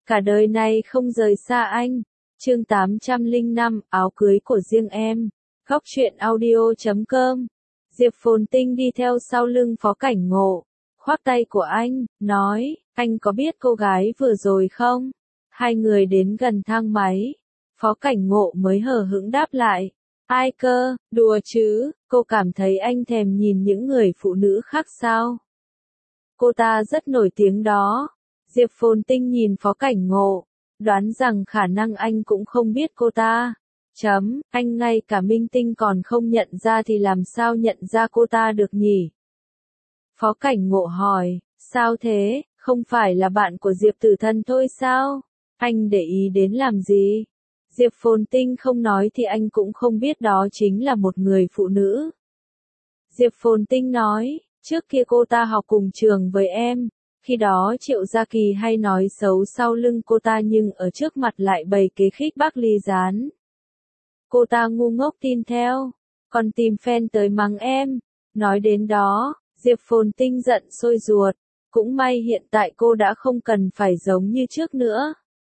cả đời này không rời xa anh. Chương 805, áo cưới của riêng em. Góc truyện audio.com. Diệp Phồn Tinh đi theo sau lưng Phó Cảnh Ngộ, khoác tay của anh, nói, anh có biết cô gái vừa rồi không? Hai người đến gần thang máy. Phó Cảnh Ngộ mới hờ hững đáp lại. Ai cơ, đùa chứ, cô cảm thấy anh thèm nhìn những người phụ nữ khác sao? Cô ta rất nổi tiếng đó. Diệp Phồn Tinh nhìn Phó Cảnh Ngộ, đoán rằng khả năng anh cũng không biết cô ta. Anh ngay cả minh tinh còn không nhận ra thì làm sao nhận ra cô ta được nhỉ? Phó Cảnh Ngộ hỏi, sao thế, không phải là bạn của Diệp Tử Thần thôi sao? Anh để ý đến làm gì? Diệp Phồn Tinh không nói thì anh cũng không biết đó chính là một người phụ nữ. Diệp Phồn Tinh nói, trước kia cô ta học cùng trường với em, khi đó Triệu Gia Kỳ hay nói xấu sau lưng cô ta nhưng ở trước mặt lại bày kế khích bác Ly Gián. Cô ta ngu ngốc tin theo, còn tìm fan tới mắng em. Nói đến đó, Diệp Phồn Tinh giận sôi ruột, cũng may hiện tại cô đã không cần phải giống như trước nữa.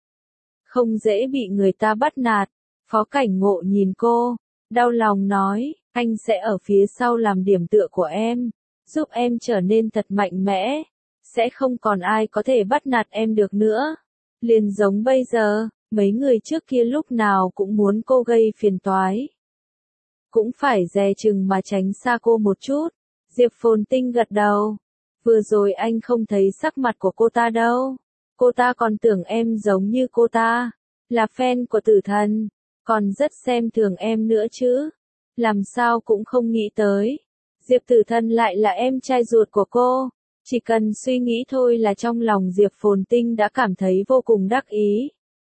Không dễ bị người ta bắt nạt. Phó Cảnh Ngộ nhìn cô, đau lòng nói, anh sẽ ở phía sau làm điểm tựa của em, giúp em trở nên thật mạnh mẽ, sẽ không còn ai có thể bắt nạt em được nữa. Liền giống bây giờ, mấy người trước kia lúc nào cũng muốn cô gây phiền toái. Cũng phải dè chừng mà tránh xa cô một chút. Diệp Phồn Tinh gật đầu. Vừa rồi anh không thấy sắc mặt của cô ta đâu. Cô ta còn tưởng em giống như cô ta, là fan của Tử Thần, còn rất xem thường em nữa chứ. Làm sao cũng không nghĩ tới, Diệp Tử Thần lại là em trai ruột của cô. Chỉ cần suy nghĩ thôi là trong lòng Diệp Phồn Tinh đã cảm thấy vô cùng đắc ý.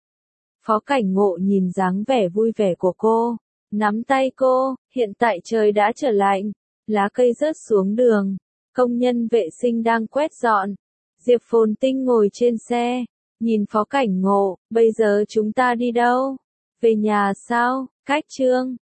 Phó Cảnh Ngộ nhìn dáng vẻ vui vẻ của cô, nắm tay cô, hiện tại trời đã trở lạnh, lá cây rớt xuống đường, công nhân vệ sinh đang quét dọn. Diệp Phồn Tinh ngồi trên xe, nhìn Phó Cảnh Ngộ, bây giờ chúng ta đi đâu? Về nhà sao? Cách Trương